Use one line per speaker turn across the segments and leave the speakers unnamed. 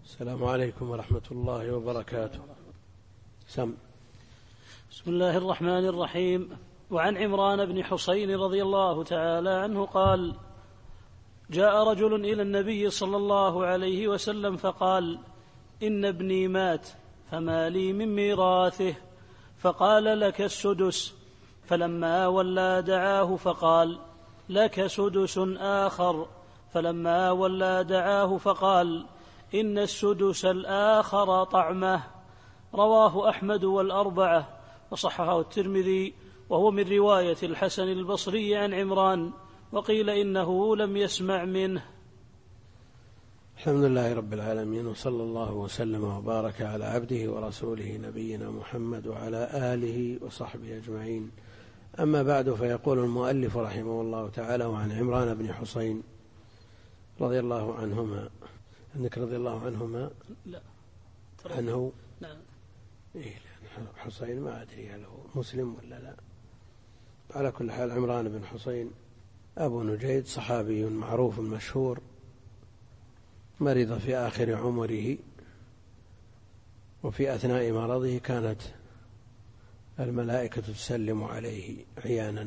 السلام عليكم ورحمة الله وبركاته. سم.
بسم الله الرحمن الرحيم. وعن عمران بن حصين رضي الله تعالى عنه قال: جاء رجل إلى النبي صلى الله عليه وسلم فقال: إن ابني مات فما لي من ميراثه؟ فقال: لك السدس. فلما ولى دعاه فقال: لك سدس آخر. فلما ولى دعاه فقال: إن السدس الآخر طعمه. رواه أحمد والأربعة وصححه الترمذي، وهو من رواية الحسن البصري عن عمران، وقيل إنه لم يسمع منه.
الحمد لله رب العالمين، وصلى الله وسلم وبارك على عبده ورسوله نبينا محمد وعلى آله وصحبه أجمعين. أما بعد، فيقول المؤلف رحمه الله تعالى: وعن عمران بن حصين رضي الله عنهما. عندك رضي الله عنهما؟
لا.
عنه؟
نعم.
إيه، حصين ما أدري هل هو مسلم ولا لا. على كل حال، عمران بن حصين أبو نجيد صحابي معروف مشهور، مرض في آخر عمره، وفي أثناء مرضه كانت الملائكة تسلم عليه عيانا،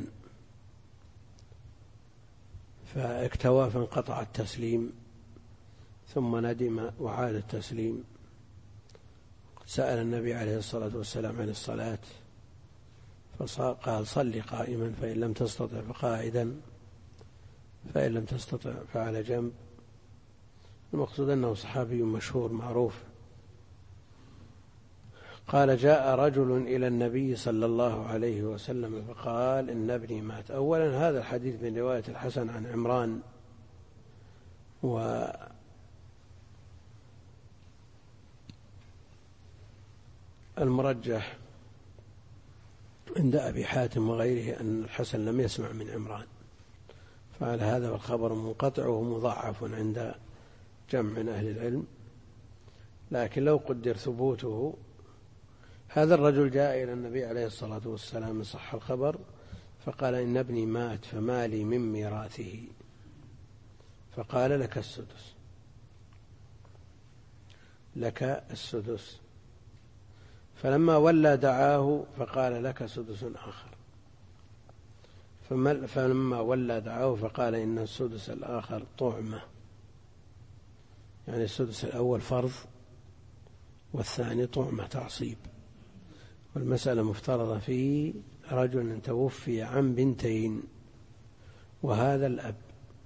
فاكتوى فانقطع التسليم، ثم ندم وعاد التسليم. سأل النبي عليه الصلاة والسلام عن الصلاة، فقال: صل قائما، فإن لم تستطع فقاعدا، فإن لم تستطع فعلى جنب. المقصود أنه صحابي مشهور معروف. قال: جاء رجل إلى النبي صلى الله عليه وسلم فقال: إن ابني مات. أولا، هذا الحديث من رواية الحسن عن عمران، والمرجح عند أبي حاتم وغيره أن الحسن لم يسمع من عمران، فعلى هذا والخبر منقطع ومضاعف عند جمع من أهل العلم. لكن لو قدر ثبوته، هذا الرجل جاء إلى النبي عليه الصلاة والسلام صح الخبر، فقال: إن ابني مات فما لي من ميراثه؟ فقال: لك السدس. لك السدس. فلما ولى دعاه فقال: لك سدس آخر. فلما ولى دعاه فقال: إن السدس الآخر طعمة، يعني السدس الأول فرض والثاني طعمة تعصيب. والمسألة مفترضة في رجل توفي عن بنتين وهذا الأب،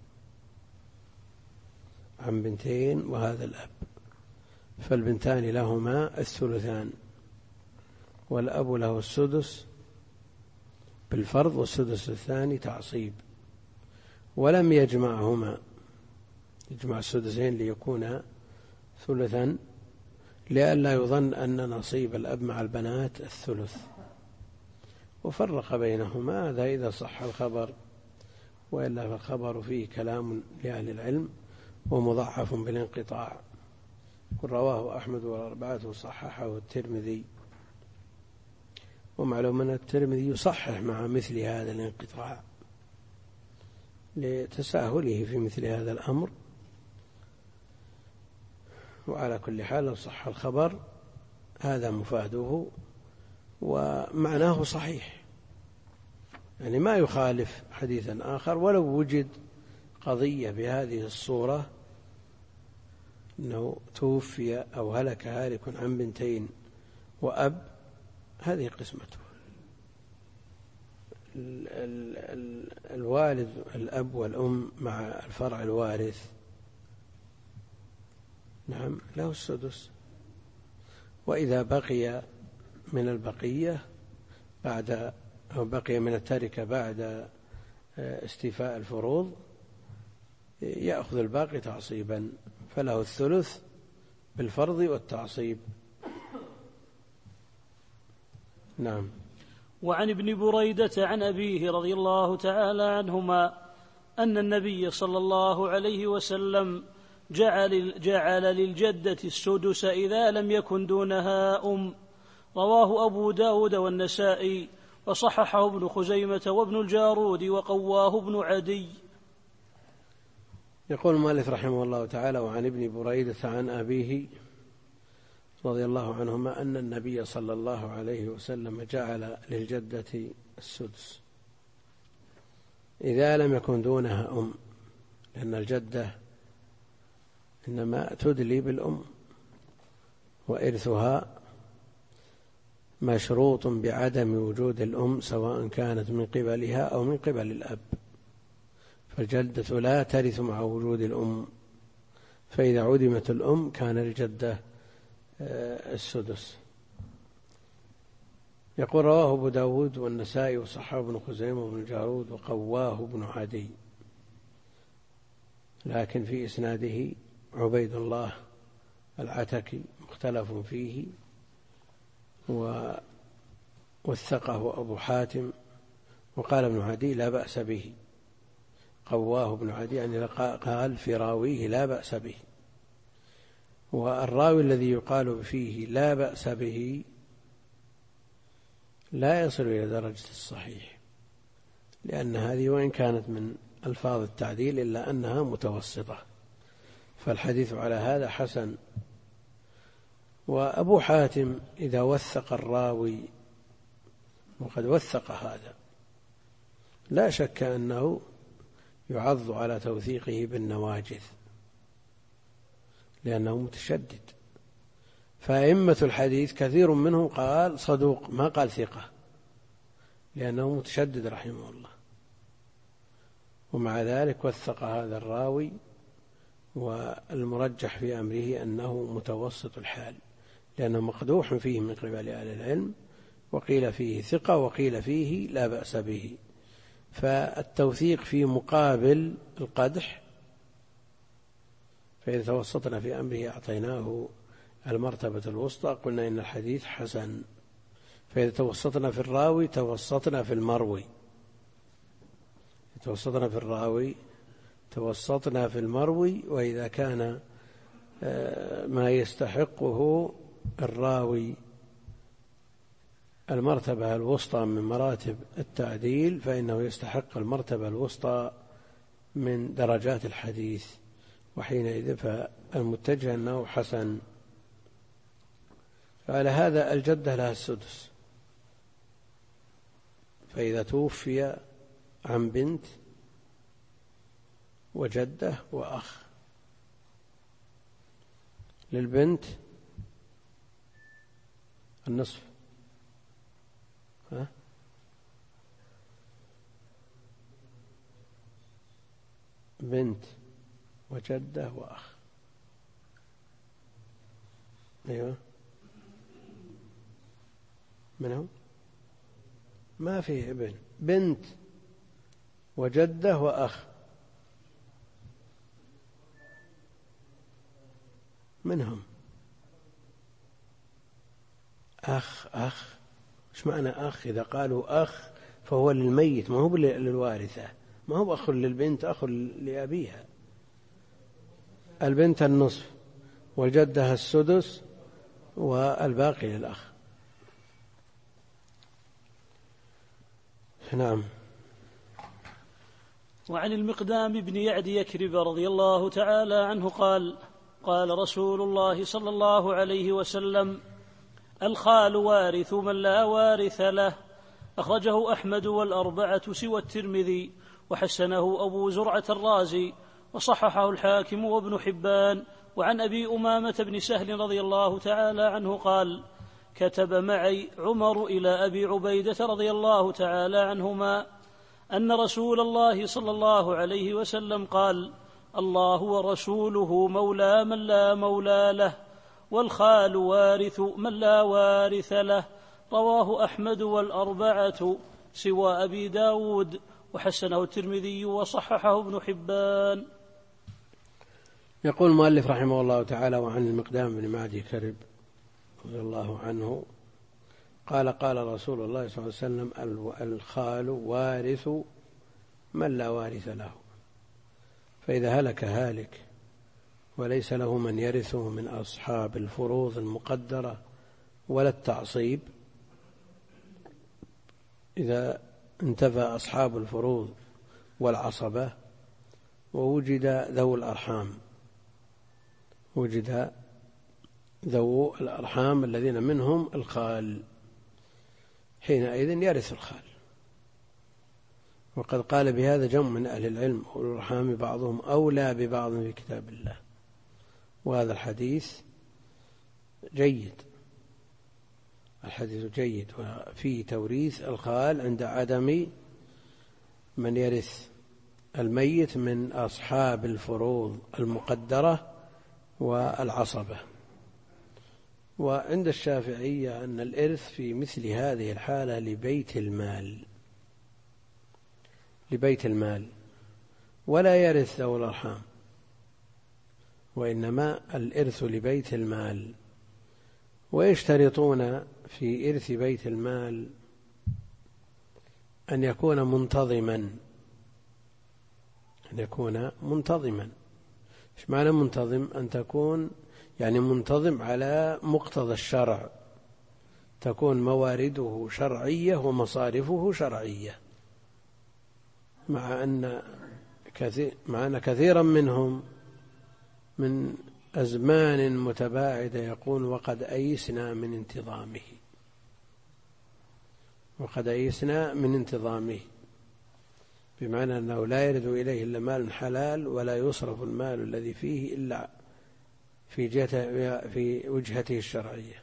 عن بنتين وهذا الأب، فالبنتان لهما الثلثان، والأب له السدس بالفرض والسدس الثاني تعصيب، ولم يجمعهما، يجمع السدسين ليكون ثلثا، لئلا يظن أن نصيب الأب مع البنات الثلث، وفرق بينهما. هذا إذا صح الخبر، وإلا فالخبر فيه كلام لأهل العلم ومضاعف بالانقطاع. رواه أحمد والأربعة وصححه الترمذي، ومعلوم أن الترمذي يصحح مع مثل هذا الانقطاع لتساهله في مثل هذا الأمر. وعلى كل حال، لو صح الخبر هذا مفاده ومعناه صحيح، يعني ما يخالف حديثا آخر. ولو وجد قضية بهذه الصورة، أنه توفي أو هلك هالك عن بنتين وأب، هذه قسمته. الوالد الأب والأم مع الفرع الوارث، نعم، له السدس. وإذا بقي من البقية بعد، أو بقي من التركة بعد استيفاء الفروض، يأخذ الباقي تعصيبا، فله الثلث بالفرض والتعصيب. نعم.
وعن ابن بريدة عن أبيه رضي الله تعالى عنهما أن النبي صلى الله عليه وسلم جعل للجدة السدس إذا لم يكن دونها أم. رواه أبو داود والنسائي، وصححه ابن خزيمة وابن الجارود، وقواه ابن عدي.
يقول المؤلف رحمه الله تعالى: وعن ابن بريدة عن أبيه رضي الله عنهما أن النبي صلى الله عليه وسلم جعل للجدة السدس إذا لم يكن دونها أم، لأن الجدة إنما تدلي بالأم، وإرثها مشروط بعدم وجود الأم سواء كانت من قبلها أو من قبل الأب، فالجدة لا ترث مع وجود الأم، فإذا عدمت الأم كان الجدة السدس. يقول رواه أبو داود والنسائي وصححه ابن خزيمة وابن الجارود وقواه ابن عدي، لكن في إسناده عبيد الله العتكي مختلف فيه، ووثقه أبو حاتم، وقال ابن عدي لا بأس به. قواه ابن عدي يعني قال في راويه لا بأس به، والراوي الذي يقال فيه لا بأس به لا يصل إلى درجة الصحيح، لأن هذه وإن كانت من ألفاظ التعديل إلا أنها متوسطة، فالحديث على هذا حسن. وأبو حاتم إذا وثق الراوي، وقد وثق هذا، لا شك أنه يعض على توثيقه بالنواجذ لأنه متشدد، فأئمة الحديث كثير منهم قال صدوق ما قال ثقة لأنه متشدد رحمه الله، ومع ذلك وثق هذا الراوي، والمرجح في أمره أنه متوسط الحال لأنه مقدوح فيه من قبل أهل العلم، وقيل فيه ثقة وقيل فيه لا بأس به، فالتوثيق في مقابل القدح، فإذا توسطنا في أمره أعطيناه المرتبة الوسطى، قلنا إن الحديث حسن. فإذا توسطنا في الراوي توسطنا في المروي، توسطنا في الراوي توسطنا في المروي، وإذا كان ما يستحقه الراوي المرتبة الوسطى من مراتب التعديل فإنه يستحق المرتبة الوسطى من درجات الحديث، وحينئذ فالمتجه أنه حسن. فعلى هذا الجدة لها السدس، فإذا توفي عن بنت وجدة وأخ، للبنت النصف، بنت وجدة وأخ، أيوة، منهم ما فيه ابن، بنت وجدة وأخ، منهم أخ. إيش معنى أخ؟ إذا قالوا أخ فهو للميت ما هو للوارثة، ما هو أخ للبنت، أخ لأبيها. البنت النصف والجدة السدس والباقي للأخ. نعم.
وعن المقدام بن يعد يكرب رضي الله تعالى عنه قال: قال رسول الله صلى الله عليه وسلم: الخال وارث من لا وارث له. أخرجه أحمد والأربعة سوى الترمذي، وحسنه أبو زرعة الرازي، وصححه الحاكم وابن حبان. وعن أبي أمامة بن سهل رضي الله تعالى عنه قال: كتب معي عمر إلى أبي عبيدة رضي الله تعالى عنهما أن رسول الله صلى الله عليه وسلم قال: الله ورسوله مولى من لا مولى له، والخال وارث من لا وارث له. رواه أحمد والأربعة سوى أبي داود، وحسنه الترمذي وصححه ابن حبان.
يقول المؤلف رحمه الله تعالى: وعن المقدام بن معدي كرب رضي الله عنه قال: قال رسول الله صلى الله عليه وسلم: الخال وارث من لا وارث له، فإذا هلك هالك وليس له من يرثه من أصحاب الفروض المقدرة ولا التعصيب، إذا انتفى أصحاب الفروض والعصبة ووجد ذو الأرحام، وجد ذو الأرحام الذين منهم الخال، حينئذ يرث الخال. وقد قال بهذا جمع من أهل العلم: أولو الأرحام بعضهم أولى ببعض في كتاب الله. وهذا الحديث جيد، الحديث جيد، وفيه توريث الخال عند عدم من يرث الميت من أصحاب الفروض المقدرة والعصبة. وعند الشافعية أن الإرث في مثل هذه الحالة لبيت المال، ولا يرث ذوي الأرحام، وإنما الإرث لبيت المال. ويشترطون في إرث بيت المال أن يكون منتظما. إيش معنى منتظم؟ أن تكون يعني منتظم على مقتضى الشرع، تكون موارده شرعية ومصارفه شرعية، مع أن كثيرا منهم من أزمان متباعدة يقول: وقد أيسنا من انتظامه، بمعنى أنه لا يرد إليه إلا مال حلال، ولا يصرف المال الذي فيه إلا في وجهته الشرعية.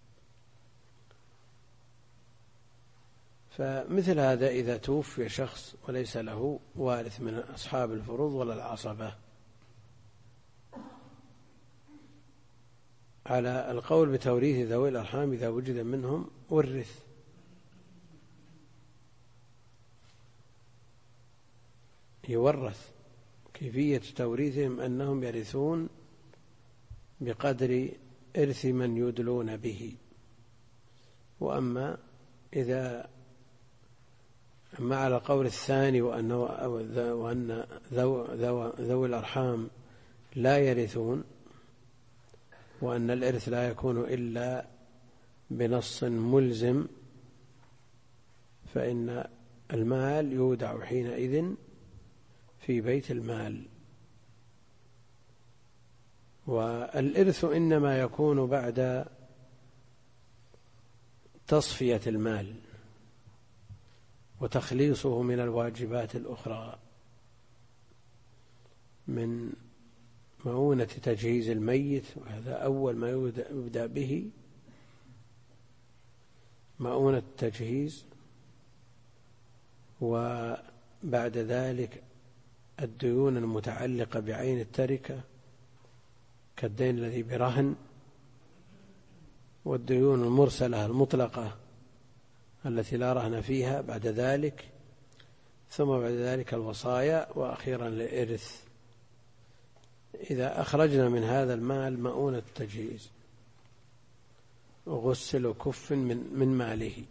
فمثل هذا إذا توفي شخص وليس له وارث من أصحاب الفروض ولا العصبة، على القول بتوريث ذوي الأرحام إذا وجد منهم ورث. يورث. كيفية توريثهم أنهم يرثون بقدر إرث من يدلون به. وأما على القول الثاني وأن ذوي الأرحام لا يرثون، وأن الإرث لا يكون إلا بنص ملزم، فإن المال يودع حينئذ في بيت المال. والإرث إنما يكون بعد تصفية المال وتخليصه من الواجبات الأخرى، من مؤونة تجهيز الميت، وهذا أول ما يبدأ به، مؤونة التجهيز، وبعد ذلك الديون المتعلقة بعين التركة كالدين الذي برهن، والديون المرسلة المطلقة التي لا رهن فيها بعد ذلك، ثم بعد ذلك الوصايا، وأخيرا الإرث. إذا أخرجنا من هذا المال مؤونة التجهيز وغسل كف من ماله،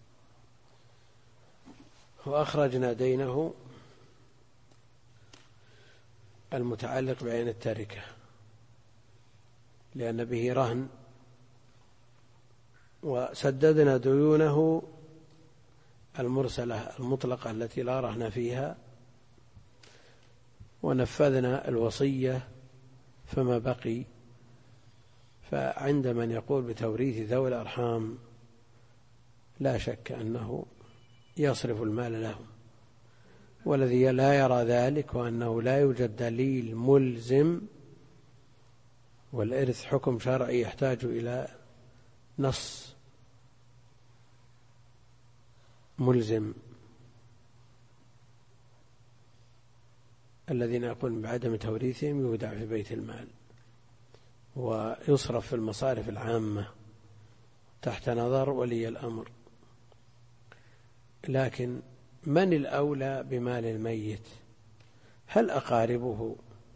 وأخرجنا دينه المتعلق بعين التركة لأن به رهن، وسددنا ديونه المرسلة المطلقة التي لا رهن فيها، ونفذنا الوصية فما بقي. فعند من يقول بتوريث ذوي الأرحام لا شك أنه يصرف المال لهم، والذي لا يرى ذلك وأنه لا يوجد دليل ملزم، والإرث حكم شرعي يحتاج إلى نص ملزم. الذين يقولون بعدم توريثهم يودع في بيت المال ويصرف في المصارف العامة تحت نظر ولي الأمر. لكن من الأولى بمال الميت؟ هل أقاربه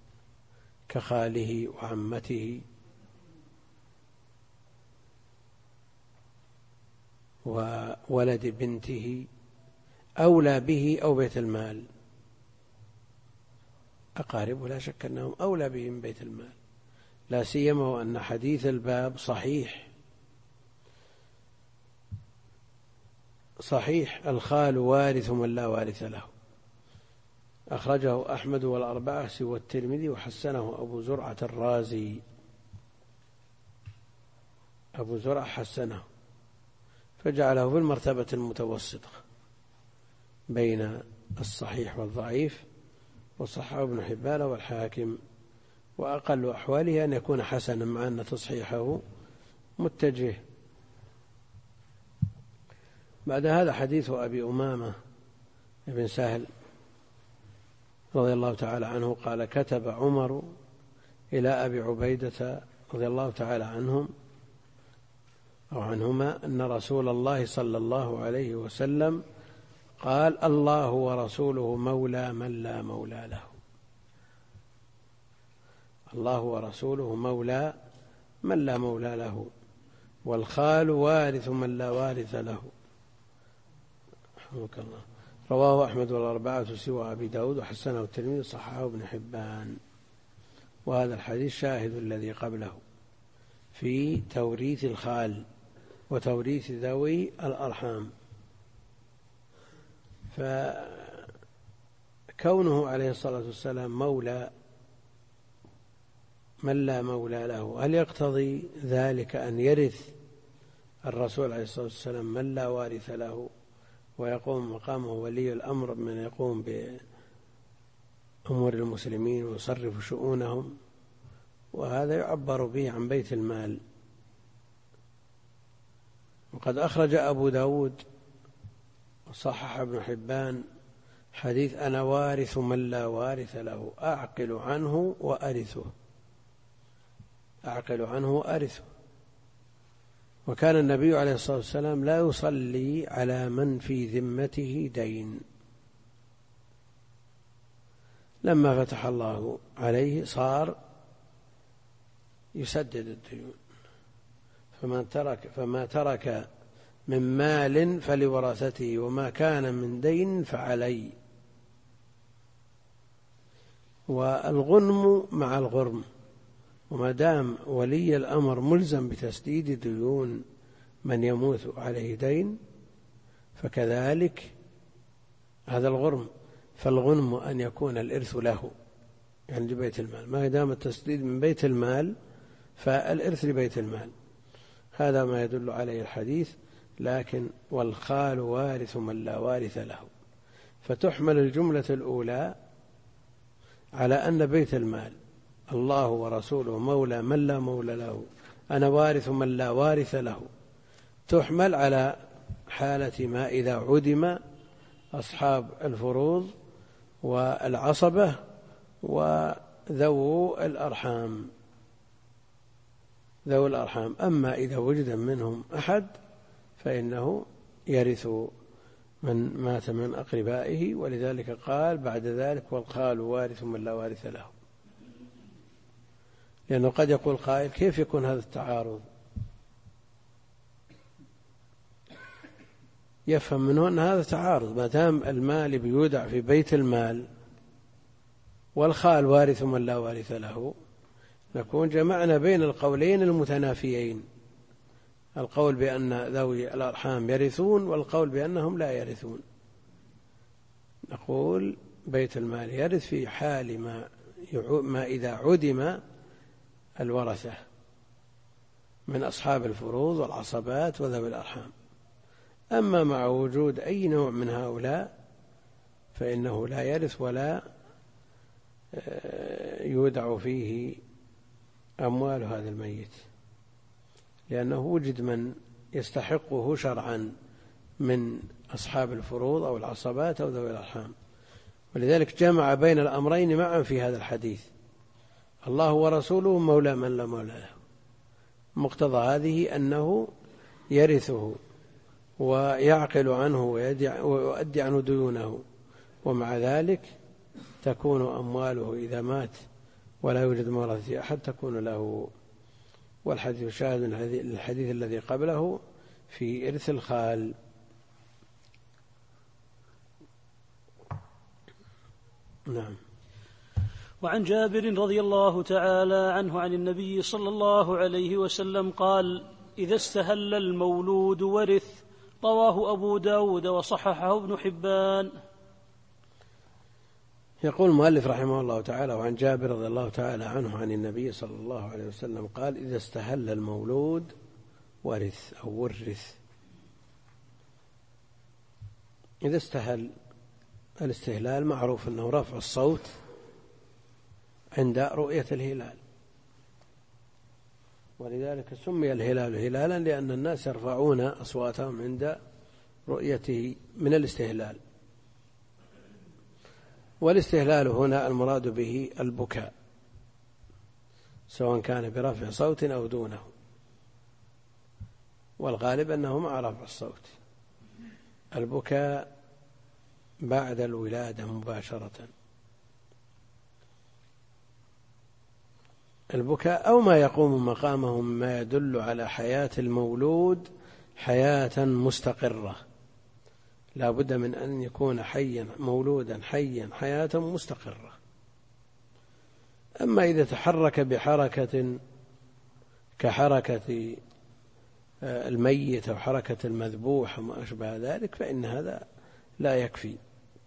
كخاله وعمته وولد بنته أولى به أو بيت المال؟ أقاربه لا شك أنهم أولى به من بيت المال، لا سيما وأن حديث الباب صحيح الخال وارث من لا وارث له، أخرجه أحمد والأربعة سوى الترمذي، وحسنه أبو زرعة الرازي. أبو زرع حسنه فجعله في المرتبة المتوسطة بين الصحيح والضعيف، وصححه ابن حبان والحاكم، وأقل أحواله أن يكون حسنا مع أن تصحيحه متجه. بعد هذا حديث أبي أمامة بن سهل رضي الله تعالى عنه قال: كتب عمر إلى أبي عبيدة رضي الله تعالى عنهم أو عنهما أن رسول الله صلى الله عليه وسلم قال: الله ورسوله مولى من لا مولى له. الله ورسوله مولى من لا مولى له، والخال وارث من لا وارث له. رحمك الله. رواه أحمد والأربعة سوى أبي داود، وحسنه الترمذي وصححه ابن حبان. وهذا الحديث شاهد الذي قبله في توريث الخال وتوريث ذوي الأرحام. فكونه عليه الصلاة والسلام مولى من لا مولى له، هل يقتضي ذلك أن يرث الرسول عليه الصلاة والسلام من لا وارث له ويقوم مقامه ولي الأمر من يقوم بأمور المسلمين ويصرف شؤونهم؟ وهذا يعبر به عن بيت المال. وقد أخرج أبو داود وصحح ابن حبان حديث: أنا وارث من لا وارث له، أعقل عنه وأرثه. أعقل عنه وأرثه. وكان النبي عليه الصلاة والسلام لا يصلي على من في ذمته دين. لما فتح الله عليه صار يسدد الديون، فما ترك من مال فلورثته، وما كان من دين فعلي. والغنم مع الغرم، وما دام ولي الأمر ملزم بتسديد ديون من يموت عليه دين فكذلك هذا الغرم. فالغنم أن يكون الإرث له، يعني لبيت المال، ما دام التسديد من بيت المال فالإرث لبيت المال. هذا ما يدل عليه الحديث. لكن والخال وارث من لا وارث له، فتحمل الجملة الأولى على أن بيت المال الله ورسوله مولى من لا مولى له، أنا وارث من لا وارث له، تحمل على حالة ما إذا عدم أصحاب الفروض والعصبة وذو الأرحام. ذو الأرحام أما إذا وجد منهم أحد فإنه يرث من مات من أقربائه. ولذلك قال بعد ذلك: والخال وارث من لا وارث له. لأنه قد يقول قائل: كيف يكون هذا التعارض؟ يفهم منه أن هذا تعارض، ما دام المال بيودع في بيت المال والخال وارث من لا وارث له، نكون جمعنا بين القولين المتنافيين، القول بأن ذوي الأرحام يرثون والقول بأنهم لا يرثون. نقول بيت المال يرث في حال ما إذا عدم الورثة من أصحاب الفروض والعصبات وذوي الأرحام. أما مع وجود أي نوع من هؤلاء فإنه لا يرث ولا يودع فيه أموال هذا الميت، لأنه وجد من يستحقه شرعا من أصحاب الفروض أو العصبات أو ذوي الأرحام. ولذلك جمع بين الأمرين معا في هذا الحديث: الله ورسوله مولى من لا مولى له. مقتضى هذه أنه يرثه ويعقل عنه ويؤدي عنه ديونه، ومع ذلك تكون أمواله إذا مات ولا يوجد مورثة أحد تكون له. والحديث شاهد الحديث الذي قبله في إرث الخال. نعم.
وعن جابر رضي الله تعالى عنه عن النبي صلى الله عليه وسلم قال: إذا استهل المولود ورث. رواه أبو داود وصححه ابن حبان.
يقول المؤلف رحمه الله تعالى: وعن جابر رضي الله تعالى عنه عن النبي صلى الله عليه وسلم قال: إذا استهل المولود ورث أو ورث. إذا استهل، الاستهلال معروف أنه رفع الصوت عند رؤية الهلال، ولذلك سمي الهلال هلالا لأن الناس يرفعون أصواتهم عند رؤيته من الاستهلال. والاستهلال هنا المراد به البكاء، سواء كان برفع صوت أو دونه، والغالب أنه مع رفع الصوت. البكاء بعد الولادة مباشرة، البكاء أو ما يقوم مقامه مما يدل على حياة المولود حياة مستقرة، لا بد من أن يكون حيا مولودا حيا حياة مستقرة. أما إذا تحرك بحركة كحركة الميت أو حركة المذبوح وما أشبه ذلك فإن هذا لا يكفي.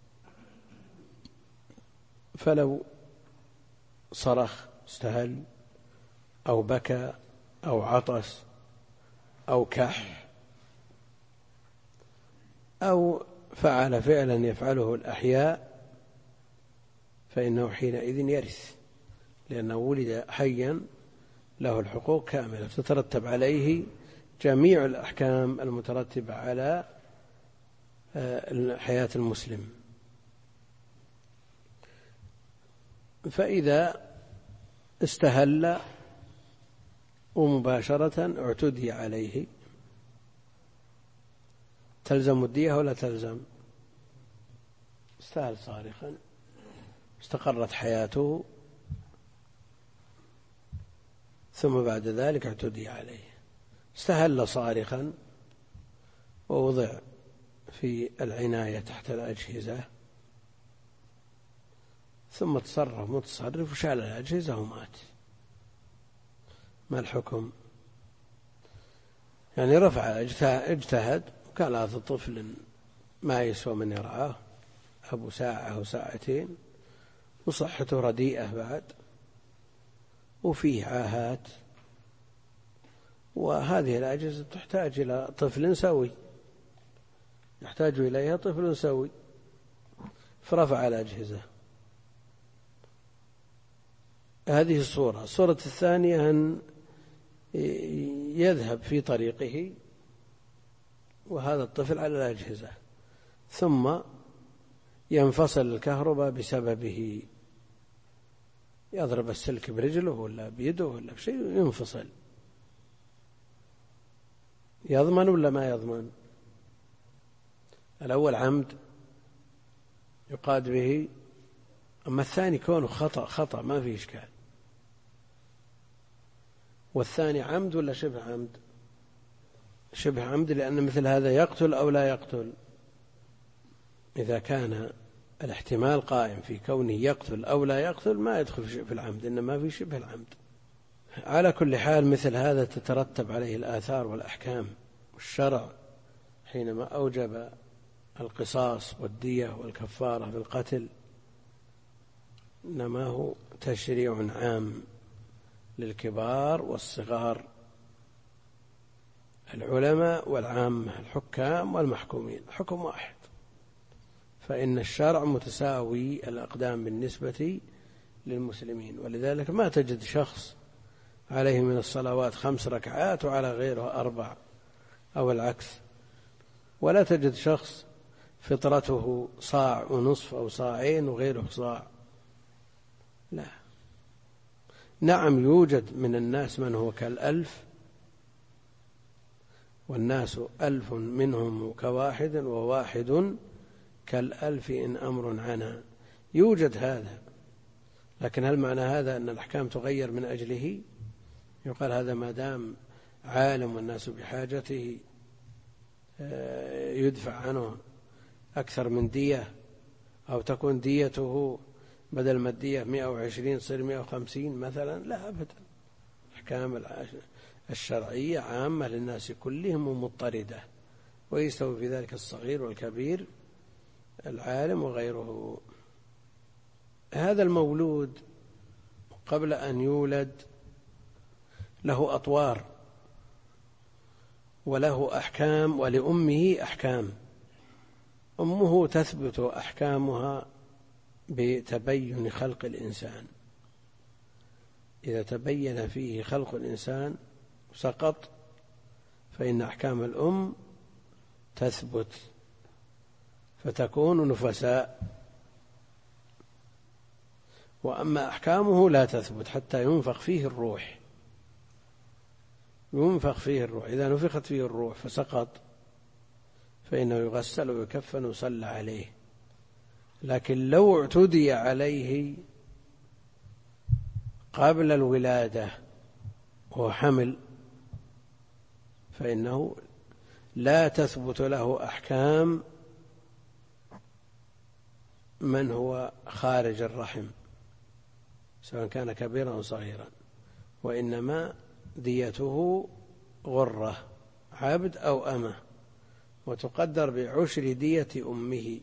فلو صرخ استهل أو بكى أو عطس أو كح أو فعل فعلا يفعله الأحياء فإنه حينئذ يرث، لأنه ولد حيا له الحقوق كاملة تترتب عليه جميع الأحكام المترتبة على حياة المسلم. فإذا استهل ومباشرة اعتدي عليه تلزم الدية ولا تلزم؟ استهل صارخا استقرت حياته ثم بعد ذلك اعتدي عليه. استهل صارخا ووضع في العناية تحت الأجهزة ثم تصرف متصرف وشال الأجهزة ومات، ما الحكم؟ يعني رفع اجتهد وكان هذا طفل ما يسوى من يرعاه أبو ساعة أو ساعتين وصحته رديئة بعد وفيه عاهات، وهذه الأجهزة تحتاج إلى طفل سوي، يحتاج إليها طفل سوي، فرفع الأجهزة. هذه الصورة. الصورة الثانية أن يذهب في طريقه وهذا الطفل على الأجهزة ثم ينفصل الكهرباء بسببه، يضرب السلك برجله ولا بيده ولا بشيء ينفصل، يضمن ولا ما يضمن؟ الأول عمد يقاد به، أما الثاني كونه خطأ ما فيه إشكال. والثاني عمد ولا شبه عمد؟ شبه عمد، لأن مثل هذا يقتل أو لا يقتل. إذا كان الاحتمال قائم في كونه يقتل أو لا يقتل ما يدخل في العمد، إنما في شبه العمد. على كل حال مثل هذا تترتب عليه الآثار والأحكام، والشرع حينما أوجب القصاص والدية والكفارة بالقتل إنما هو تشريع عام للكبار والصغار، العلماء والعامة، الحكام والمحكومين، حكم واحد. فإن الشرع متساوي الأقدام بالنسبة للمسلمين، ولذلك ما تجد شخص عليه من الصلوات 5 ركعات وعلى غيره 4 أو العكس، ولا تجد شخص فطرته 1.5 صاع أو 2 صاع وغيره صاع، لا. نعم يوجد من الناس من هو كالألف، والناس 1000 منهم كواحد وواحد كالألف إن أمر عنا، يوجد هذا. لكن هل معنى هذا أن الأحكام تغير من أجله؟ يقال هذا ما دام عالم والناس بحاجته يدفع عنه أكثر من دية، أو تكون ديته بدل ما الدية 120 تصير 150 مثلا، لا أبدا. الأحكام الشرعية عامة للناس كلهم ومضطردة، ويستوي في ذلك الصغير والكبير، العالم وغيره. هذا المولود قبل أن يولد له أطوار، وله أحكام، ولأمه أحكام. أمه تثبت أحكامها بتبين خلق الإنسان، إذا تبين فيه خلق الإنسان سقط، فإن أحكام الأم تثبت فتكون نفساء. وأما أحكامه لا تثبت حتى ينفخ فيه الروح، إذا نفخت فيه الروح فسقط فإنه يغسل ويكفن ويصلى عليه. لكن لو اعتدي عليه قبل الولادة وهو حمل فإنه لا تثبت له أحكام من هو خارج الرحم سواء كان كبيرا أو صغيرا، وإنما ديته غرة عبد أو أمة، وتقدر بعشر دية أمه،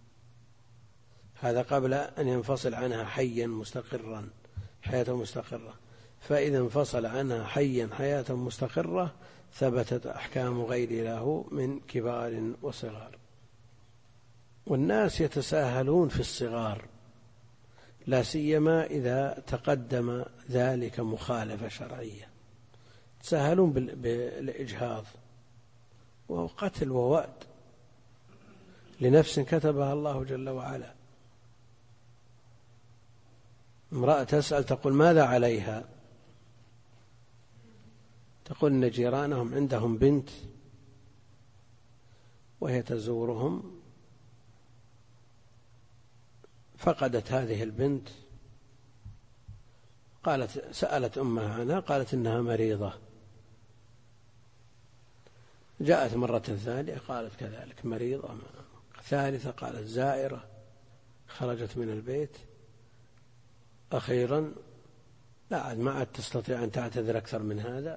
هذا قبل أن ينفصل عنها حيا مستقرا حياة مستقرة. فإذا انفصل عنها حيا حياة مستقرة ثبتت أحكام غير له من كبار وصغار. والناس يتساهلون في الصغار، لا سيما إذا تقدم ذلك مخالفة شرعية، يتساهلون بالإجهاض، وهو قتل ووأد لنفس كتبها الله جل وعلا. امرأة تسأل تقول ماذا عليها؟ تقول إن جيرانهم عندهم بنت وهي تزورهم فقدت هذه البنت، سألت أمها عنها قالت إنها مريضة. جاءت مرة ثانية قالت كذلك مريضة، ثالثة قالت زائرة، خرجت من البيت. أخيرا ما عاد تستطيع أن تعتذر أكثر من هذا،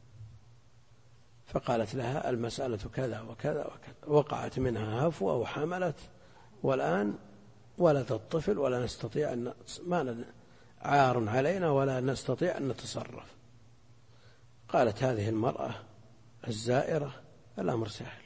فقالت لها المسألة كذا وكذا وكذا، وقعت منها هفوة وحملت، والآن ولد الطفل ولا نستطيع أن عار علينا ولا نستطيع أن نتصرف. قالت هذه المرأة الزائرة الأمر سهل،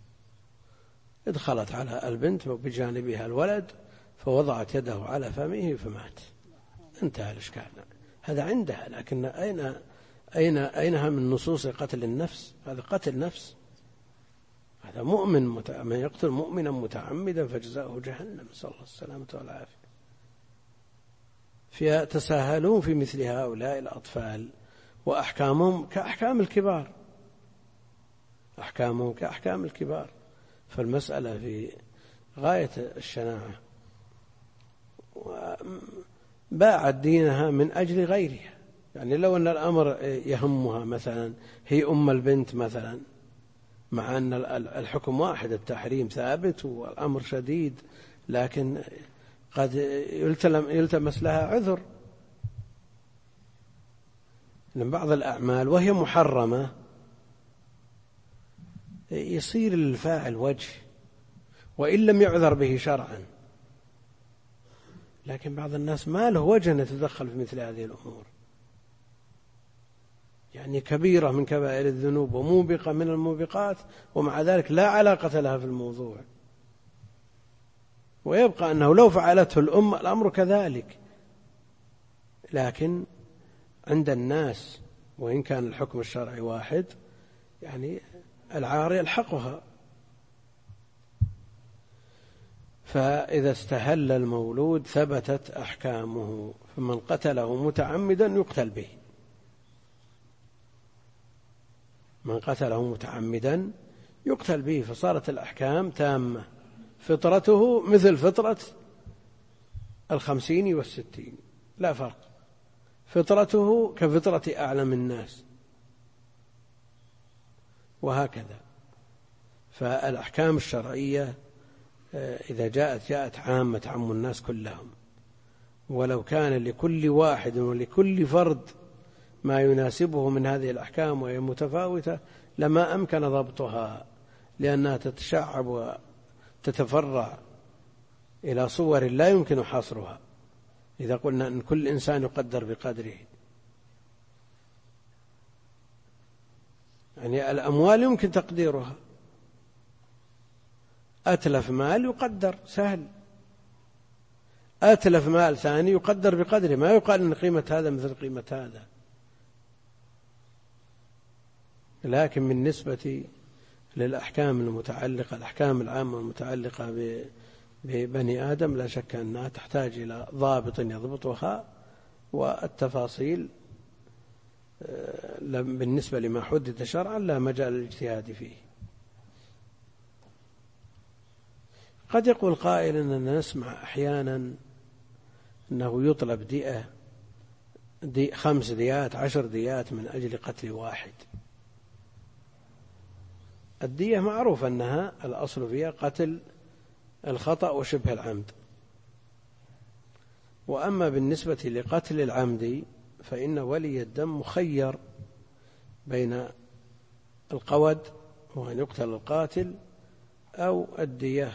ادخلت على البنت وبجانبها الولد فوضعت يده على فمه فمات، انتهى الإشكال. هذا عندها، لكن أينها من نصوص قتل النفس؟ هذا قتل نفس، هذا مؤمن من يقتل مؤمنا متعمدا فجزاؤه جهنم، نسأل الله السلامة والعافية. فيتساهلون في مثل هؤلاء الأطفال، وأحكامهم كأحكام الكبار، أحكامهم كأحكام الكبار، فالمسألة في غاية الشناعة. باعت دينها من أجل غيرها، يعني لو أن الأمر يهمها مثلا هي أم البنت مثلا، مع أن الحكم واحد التحريم ثابت والأمر شديد، لكن قد يلتمس لها عذر، لأن بعض الأعمال وهي محرمة يصير للفاعل وجه وإن لم يعذر به شرعا، لكن بعض الناس ما له وجه أن يتدخل في مثل هذه الأمور، يعني كبيرة من كبائر الذنوب وموبقة من الموبقات، ومع ذلك لا علاقة لها في الموضوع، ويبقى أنه لو فعلته الأم الأمر كذلك. لكن عند الناس وإن كان الحكم الشرعي واحد، يعني العار يلحقها. فإذا استهل المولود ثبتت أحكامه، فمن قتله متعمدا يقتل به، من قتله متعمدا يقتل به، فصارت الأحكام تامة، فطرته مثل فطرة 50 و60 لا فرق، فطرته كفطرة أعلم الناس، وهكذا. فالأحكام الشرعية إذا جاءت عامة تعم الناس كلهم، ولو كان لكل واحد ولكل فرد ما يناسبه من هذه الأحكام وهي متفاوتة لما أمكن ضبطها، لأنها تتشعب وتتفرع إلى صور لا يمكن حصرها إذا قلنا أن كل إنسان يقدر بقدره. يعني الأموال يمكن تقديرها، أتلف مال يقدر سهل، أتلف مال ثاني يقدر بقدره، ما يقال أن قيمة هذا مثل قيمة هذا. لكن بالنسبة للأحكام المتعلقة، الأحكام العامة المتعلقة ببني آدم، لا شك أنها تحتاج إلى ضابط يضبطها، والتفاصيل بالنسبة لما حدد شرعا لا مجال للاجتهاد فيه. قد يقول قائل أننا نسمع أحيانا أنه يطلب دية 5 ديات 10 ديات من أجل قتل واحد. الدية معروف أنها الأصل فيها قتل الخطأ وشبه العمد، وأما بالنسبة لقتل العمد فإن ولي الدم مخير بين القود وأن يقتل القاتل أو الدية،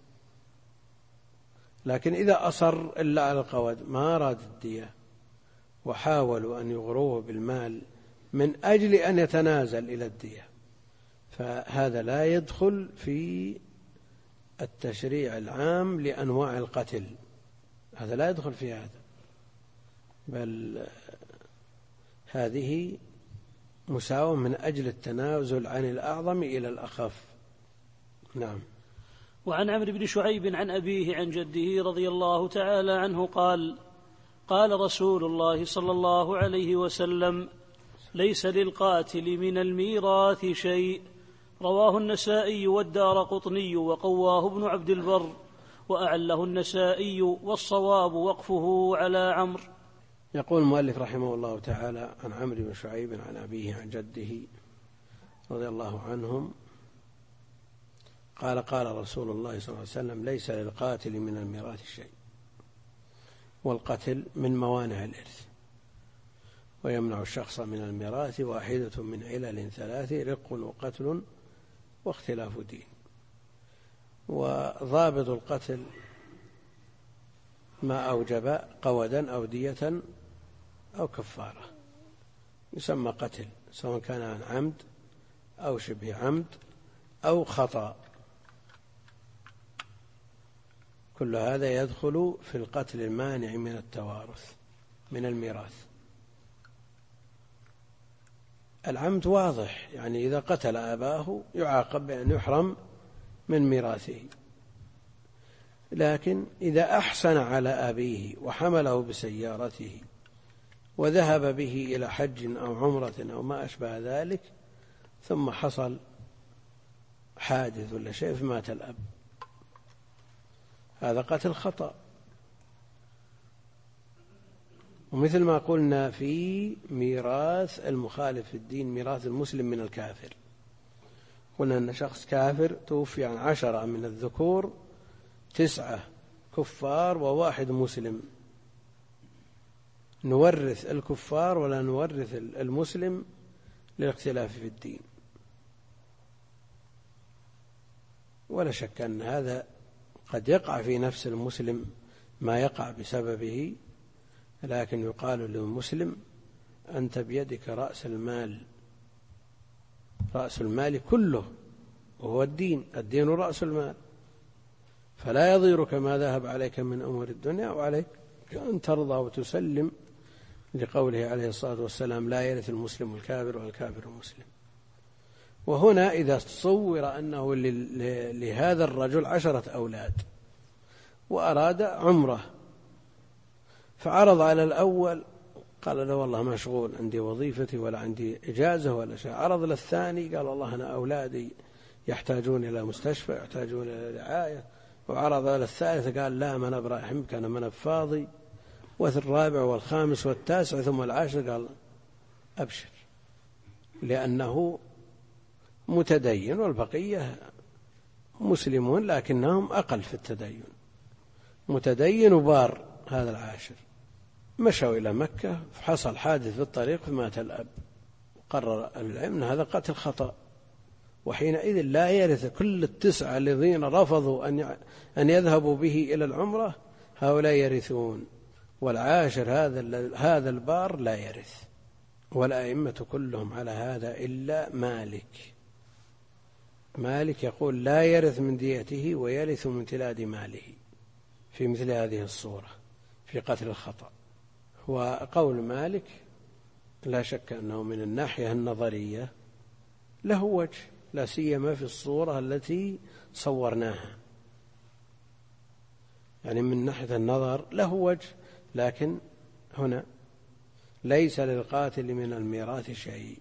لكن إذا أصر إلا على القود ما أراد الدية وحاولوا أن يغروه بالمال من أجل أن يتنازل إلى الدية، فهذا لا يدخل في التشريع العام لأنواع القتل، هذا لا يدخل في هذا، بل هذه مساومة من أجل التنازل عن الأعظم إلى الأخف. نعم.
وعن عمرو بن شعيب عن أبيه عن جده رضي الله تعالى عنه قال: قال رسول الله صلى الله عليه وسلم: ليس للقاتل من الميراث شيء. رواه النسائي والدارقطني وقواه ابن عبد البر، وأعله النسائي، والصواب وقفه على عمرو.
يقول المؤلف رحمه الله تعالى عن عمرو بن شعيب عن أبيه عن جده رضي الله عنهم قال: قال رسول الله صلى الله عليه وسلم: ليس للقاتل من الميراث شيء. والقتل من موانع الإرث، ويمنع الشخص من الميراث واحدة من علل 3: رق وقتل واختلاف دين. وضابط القتل ما أوجب قودا أو دية أو كفارة يسمى قتل، سواء كان عن عمد أو شبه عمد أو خطأ، كل هذا يدخل في القتل المانع من التوارث من الميراث. العمد واضح، يعني إذا قتل أباه يعاقب بأن يحرم من ميراثه، لكن إذا أحسن على أبيه وحمله بسيارته وذهب به إلى حج أو عمرة أو ما أشبه ذلك، ثم حصل حادث ولا شيء فمات الأب، هذا قتل خطأ. ومثل ما قلنا في ميراث المخالف في الدين، ميراث المسلم من الكافر، قلنا أن شخص كافر توفي عن 10 من الذكور، 9 كفار و1 مسلم، نورث الكفار ولا نورث المسلم للاختلاف في الدين. ولا شك أن هذا قد يقع في نفس المسلم ما يقع بسببه، لكن يقال للمسلم: أنت بيدك رأس المال، رأس المال كله وهو الدين، الدين رأس المال، فلا يضيرك ما ذهب عليك من أمور الدنيا، وعليك أن ترضى وتسلم لقوله عليه الصلاة والسلام: لا يرث المسلم الكافر والكافر المسلم. وهنا إذا تصور أنه لهذا الرجل 10 أولاد وأراد عمره، فعرض على الأول قال له: والله مشغول، عندي وظيفتي ولا عندي إجازة ولا شيء. عرض للثاني قال: والله أنا أولادي يحتاجون إلى مستشفى، يحتاجون إلى رعاية. وعرض للثالث قال: لا، من أبرأ أحمك، أنا من فاضي. والرابع والخامس والتاسع ثم العاشر قال: أبشر، لأنه متدين والبقية مسلمون لكنهم أقل في التدين، متدين وبار هذا العاشر. مشوا إلى مكة، حصل حادث في الطريق فمات الأب. قرر العلم أن هذا قتل خطأ، وحينئذ لا يرث كل 9 الذين رفضوا أن يذهبوا به إلى العمرة، هؤلاء يرثون، والعاشر هذا البار لا يرث، والأئمة كلهم على هذا إلا مالك. مالك يقول لا يرث من ديته ويرث من امتلاء ماله في مثل هذه الصورة في قتل الخطأ. وقول مالك لا شك أنه من الناحية النظرية له وجه، لا سيما في الصورة التي صورناها، يعني من ناحية النظر له وجه، لكن هنا ليس للقاتل من الميراث شيء،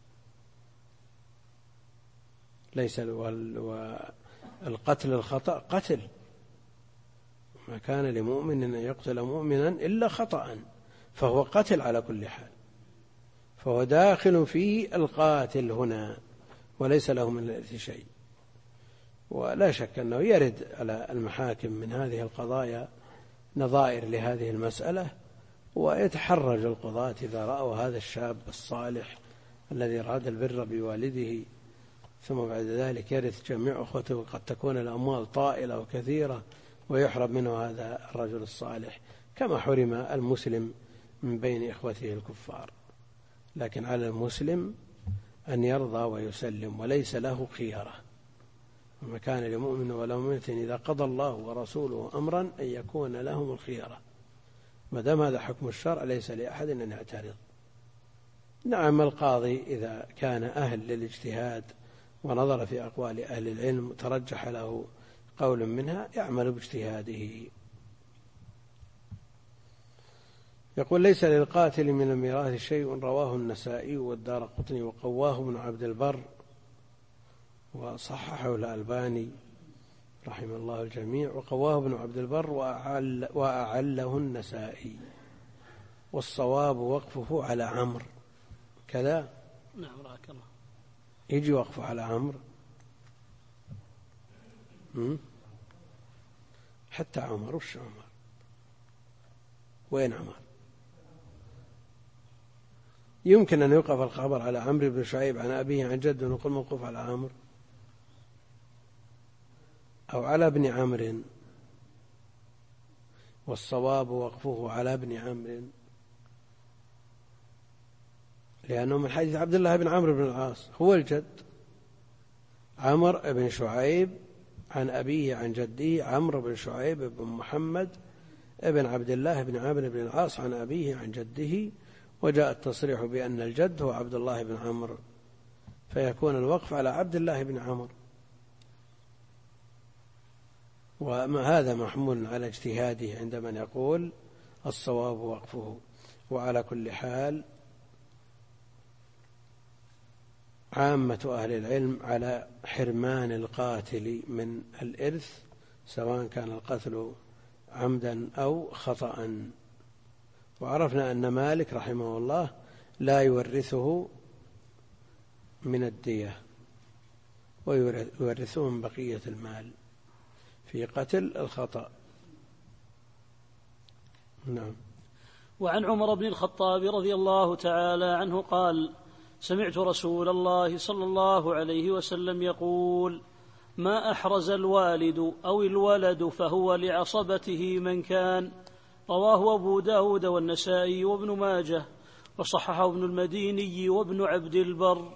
ليس. والقتل الخطأ قتل، ما كان لمؤمن أن يقتل مؤمنا إلا خطأ، فهو قتل على كل حال، فهو داخل في القاتل هنا وليس له من الإرث شيء. ولا شك أنه يرد على المحاكم من هذه القضايا نظائر لهذه المسألة، ويتحرج القضاة إذا رأوا هذا الشاب الصالح الذي أراد البر بوالده ثم بعد ذلك يرث جميع أخوته، وقد تكون الأموال طائلة وكثيرة ويحرم منه هذا الرجل الصالح كما حرم المسلم من بين إخوته الكفار. لكن على المسلم أن يرضى ويسلم وليس له خيرة، وما كان لمؤمن ولا مؤمنة إذا قضى الله ورسوله أمرا أن يكون لهم الخيرة، ما دام هذا حكم الشرع ليس لأحد أن يعترض. نعم القاضي إذا كان أهل للاجتهاد ونظر في أقوال أهل العلم ترجح له قول منها يعمل باجتهاده. يقول ليس للقاتل من الميراث شيء، رواه النسائي والدارقطني وقواه ابن عبد البر وصححه الألباني رحمه الله الجميع، وقواه ابن عبد البر وأعله النسائي، والصواب وقفه على عمرو كذا.
نعم رحمك الله.
يجي وقفه على عمرو، حتى عمر، وش عمر؟ وين عمر؟ يمكن أن يوقف الخبر على عمرو بن شعيب عن أبيه عن جده ونقول موقوف على عمرو، أو على ابن عمرو، والصواب وقفه على ابن عمرو، لأنه من حديث عبد الله بن عمرو بن العاص هو الجد. عمرو بن شعيب عن أبيه عن جده عمرو بن شعيب بن محمد ابن عبد الله بن عمرو بن العاص عن أبيه عن جده، وجاء التصريح بأن الجد هو عبد الله بن عمرو، فيكون الوقف على عبد الله بن عمرو، وهذا محمول على اجتهاده عند من يقول الصواب وقفه. وعلى كل حال عامة أهل العلم على حرمان القاتل من الإرث سواء كان القتل عمدا أو خطأ. وعرفنا أن مالك رحمه الله لا يورثه من الدية ويورثه من بقية المال في قتل الخطأ. نعم.
وعن عمر بن الخطاب رضي الله تعالى عنه قال: سمعت رسول الله صلى الله عليه وسلم يقول: ما أحرز الوالد أو الولد فهو لعصبته من كان. رواه أبو داود والنسائي وابن ماجه، وصححه ابن المديني وابن عبد البر.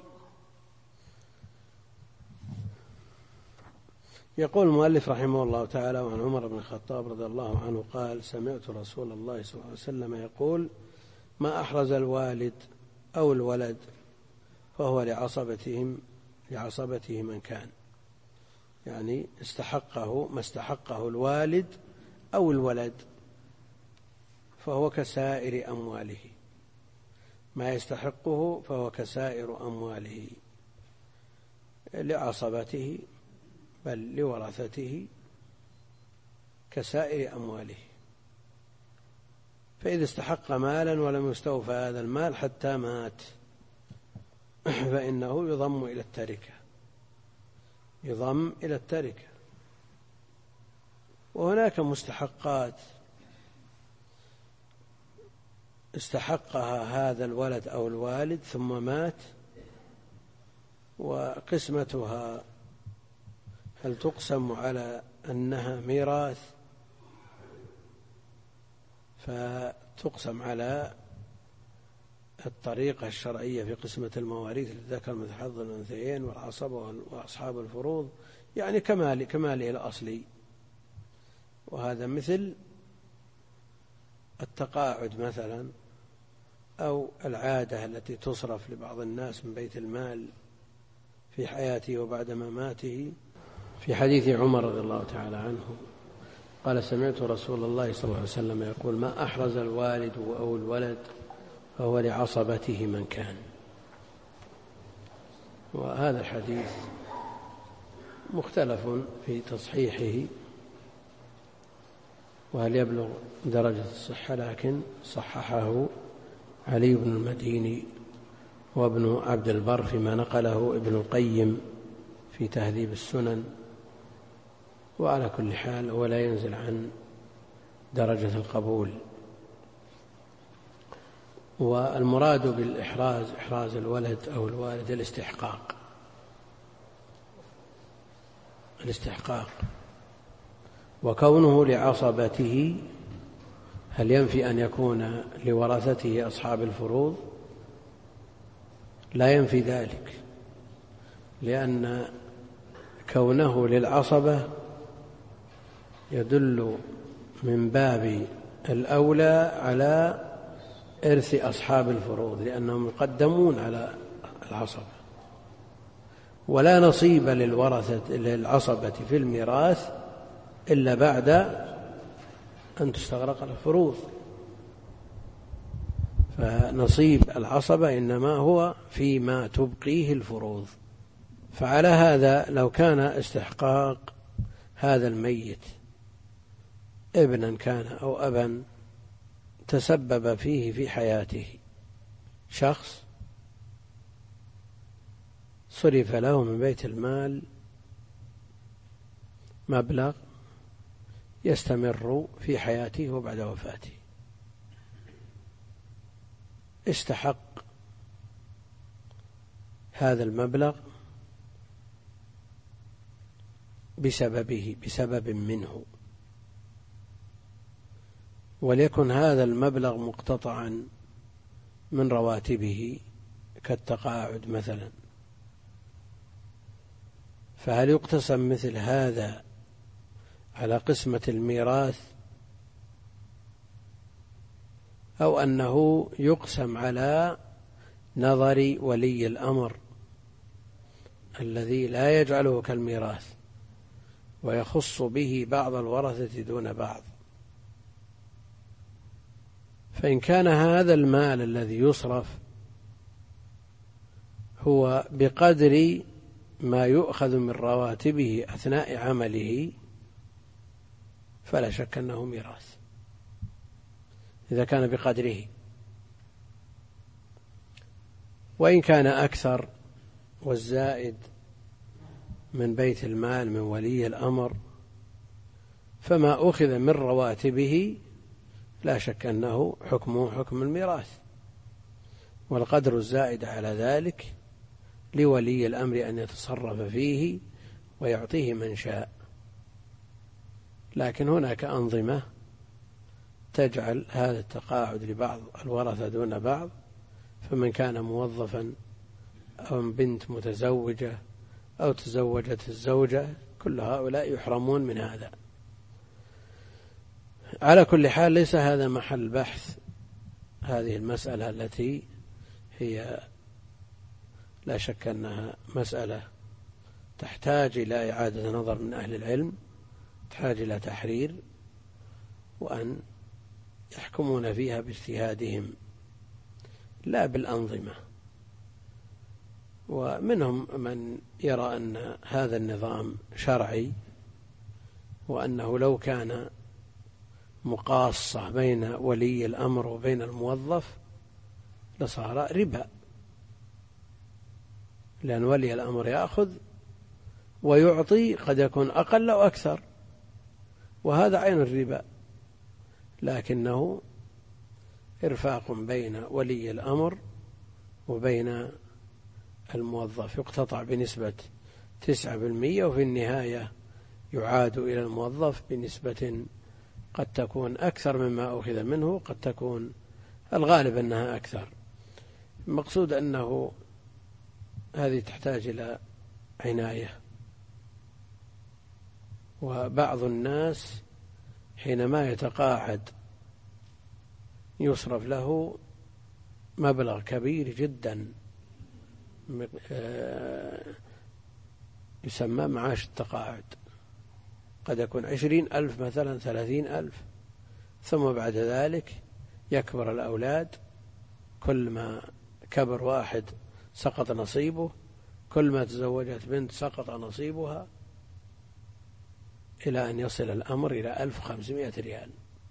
يقول المؤلف رحمه الله تعالى: وعن عمر بن الخطاب رضي الله عنه قال: سمعت رسول الله صلى الله عليه وسلم يقول: ما أحرز الوالد أو الولد فهو لعصبته من كان، يعني استحقه ما استحقه الوالد أو الولد فهو كسائر أمواله، ما يستحقه فهو كسائر أمواله لعصبته بل لورثته كسائر أمواله. فإذا استحق مالا ولم يستوفى هذا المال حتى مات فإنه يضم إلى التركة. وهناك مستحقات استحقها هذا الولد أو الوالد ثم مات، وقسمتها هل تقسم على أنها ميراث فتقسم على الطريقة الشرعية في قسمة المواريث للذكر مثل حظ الأنثيين والعصبة وأصحاب الفروض، يعني كماله الأصلي. وهذا مثل التقاعد مثلا، أو العادة التي تصرف لبعض الناس من بيت المال في حياته وبعد مماته. في حديث عمر رضي الله تعالى عنه قال: سمعت رسول الله صلى الله عليه وسلم يقول: ما أحرز الوالد أو الولد فهو لعصبته من كان. وهذا الحديث مختلف في تصحيحه وهل يبلغ درجة الصحة، لكن صححه علي بن المديني وابن عبد البر فيما نقله ابن القيم في تهذيب السنن. وعلى كل حال هو لا ينزل عن درجة القبول. والمراد بالإحراز إحراز الولد أو الوالد الاستحقاق. وكونه لعصبته هل ينفي أن يكون لورثته أصحاب الفروض؟ لا ينفي ذلك، لأن كونه للعصبة يدل من باب الأولى على إرث أصحاب الفروض، لأنهم يقدمون على العصبة. ولا نصيب للعصبة في الميراث إلا بعد أن تستغرق الفروض، فنصيب العصبة إنما هو فيما تبقيه الفروض. فعلى هذا لو كان استحقاق هذا الميت ابنا كان أو أبا تسبب فيه في حياته شخص صرف له من بيت المال مبلغ يستمر في حياته وبعد وفاته، استحق هذا المبلغ بسبب منه، وليكن هذا المبلغ مقتطعا من رواتبه كالتقاعد مثلا. فهل يقتسم مثل هذا على قسمة الميراث، أو أنه يقسم على نظر ولي الأمر الذي لا يجعله كالميراث ويخص به بعض الورثة دون بعض؟ فإن كان هذا المال الذي يصرف هو بقدر ما يؤخذ من رواتبه أثناء عمله فلا شك أنه ميراث إذا كان بقدره. وإن كان أكثر والزائد من بيت المال من ولي الأمر فما أخذ من رواتبه لا شك أنه حكمه حكم الميراث، والقدر الزائد على ذلك لولي الأمر أن يتصرف فيه ويعطيه من شاء. لكن هناك أنظمة تجعل هذا التقاعد لبعض الورثة دون بعض، فمن كان موظفا أو بنت متزوجة أو تزوجت الزوجة كل هؤلاء يحرمون من هذا. على كل حال ليس هذا محل بحث هذه المسألة التي هي لا شك أنها مسألة تحتاج إلى إعادة نظر من أهل العلم، تحتاج إلى تحرير، وأن يحكمون فيها باجتهادهم لا بالأنظمة. ومنهم من يرى أن هذا النظام شرعي، وأنه لو كان مقاصة بين ولي الأمر وبين الموظف لصار ربا، لأن ولي الأمر يأخذ ويعطي قد يكون أقل أو أكثر، وهذا عين الربا، لكنه إرفاق بين ولي الأمر وبين الموظف، يقتطع بنسبة 9% وفي النهاية يعاد إلى الموظف بنسبة قد تكون أكثر مما أخذ منه، قد تكون الغالب أنها أكثر. المقصود أنه هذه تحتاج إلى عناية. وبعض الناس حينما يتقاعد يصرف له مبلغ كبير جدا يسمى معاش التقاعد، قد يكون 20,000 مثلا 30,000، ثم بعد ذلك يكبر الأولاد، كل ما كبر واحد سقط نصيبه، كل ما تزوجت بنت سقط نصيبها، إلى أن يصل الأمر إلى 1500 ريال.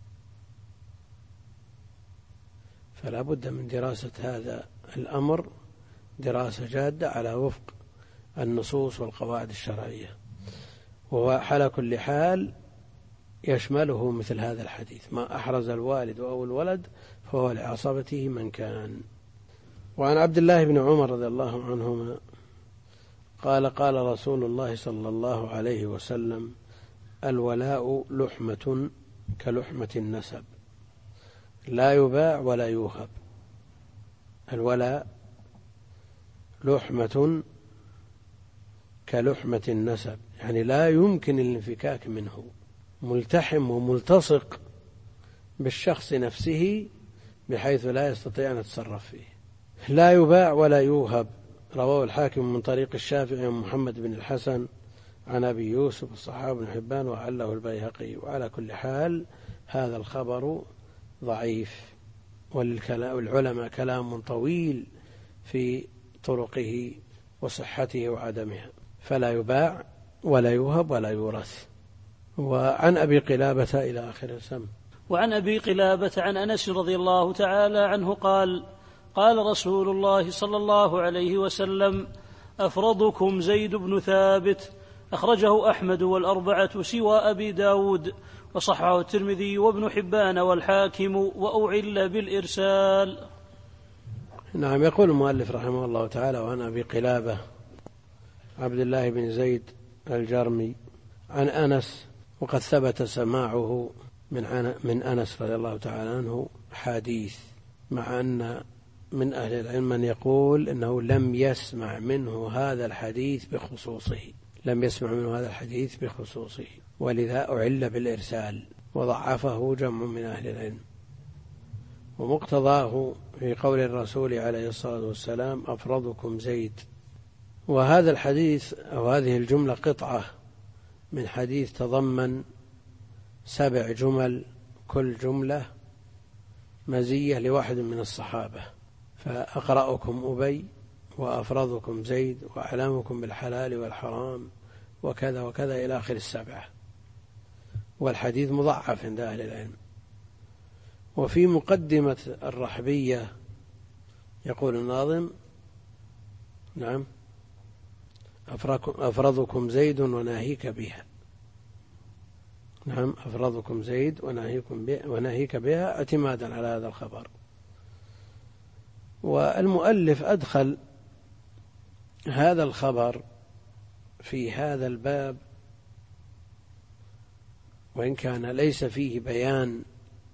فلا بد من دراسة هذا الأمر دراسة جادة على وفق النصوص والقواعد الشرعية. وعلى كل حال يشمله مثل هذا الحديث: ما أحرز الوالد أو الولد فهو لعصبته من كان. وعن عبد الله بن عمر رضي الله عنهما قال: قال رسول الله صلى الله عليه وسلم: الولاء لحمة كلحمة النسب لا يباع ولا يوهب. الولاء لحمة كلحمة النسب، يعني لا يمكن الانفكاك منه، ملتحم وملتصق بالشخص نفسه بحيث لا يستطيع أن يتصرف فيه. لا يباع ولا يوهب. رواه الحاكم من طريق الشافعي محمد بن الحسن عن أبي يوسف الصحابي بن حبان وعله البيهقي. وعلى كل حال هذا الخبر ضعيف، والعلماء كلام طويل في طرقه وصحته وعدمها، فلا يباع ولا يوهب ولا يورث. وعن أبي قلابة إلى آخر السم.
وعن أبي قلابة عن أنس رضي الله تعالى عنه قال: قال رسول الله صلى الله عليه وسلم: أفرضكم زيد بن ثابت. أخرجه أحمد والأربعة سوى أبي داود، وصححه الترمذي وابن حبان والحاكم، وأعل بالإرسال.
نعم. يقول المؤلف رحمه الله تعالى: وعن أبي قلابة عبد الله بن زيد الجرمي عن أنس، وقد ثبت سماعه من أنس رضي الله تعالى عنه حديث، مع أن من أهل العلم من يقول إنه لم يسمع منه هذا الحديث بخصوصه، لم يسمع منه هذا الحديث بخصوصه، ولذا أعل بالإرسال وضعفه جمع من أهل العلم. ومقتضاه في قول الرسول عليه الصلاة والسلام: أفرضكم زيد. وهذا الحديث أو هذه الجملة قطعة من حديث تضمن 7 جمل، كل جملة مزية لواحد من الصحابة. فأقرأكم أبي، وأفرضكم زيد، وأعلمكم بالحلال والحرام، وكذا وكذا إلى آخر 7. والحديث مضعف عند أهل العلم. وفي مقدمة الرحبية يقول الناظم: نعم، أفرضكم زيد وناهيك بها. نعم، أفرضكم زيد وناهيك بها، اعتمادا على هذا الخبر. والمؤلف أدخل هذا الخبر في هذا الباب، وإن كان ليس فيه بيان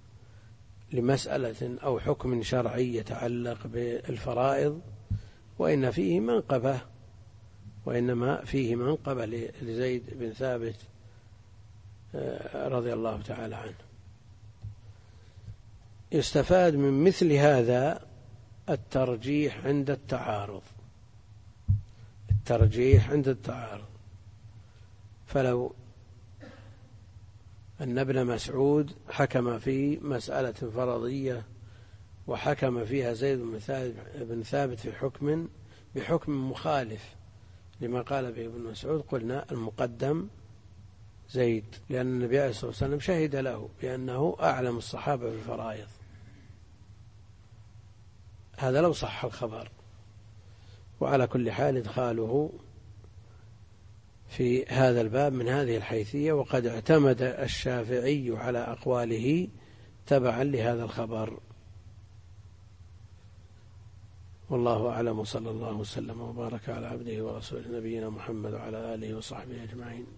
لمسألة أو حكم شرعي يتعلق بالفرائض، وإن فيه منقبة، وإنما فيه منقبة لزيد بن ثابت رضي الله تعالى عنه. يستفاد من مثل هذا الترجيح عند التعارض، الترجيح عند التعارض. فلو أن ابن مسعود حكم في مسألة فرضية وحكم فيها زيد بن ثابت بحكم مخالف لما قال به ابن مسعود، قلنا المقدم زيد، لأن النبي عليه الصلاة والسلام شهد له بأنه أعلم الصحابة بالفرائض. هذا لو صح الخبر. وعلى كل حال إدخاله في هذا الباب من هذه الحيثية، وقد اعتمد الشافعي على أقواله تبعا لهذا الخبر. والله أعلم، صلى الله وسلم وبارك على عبده ورسوله نبينا محمد وعلى آله وصحبه أجمعين.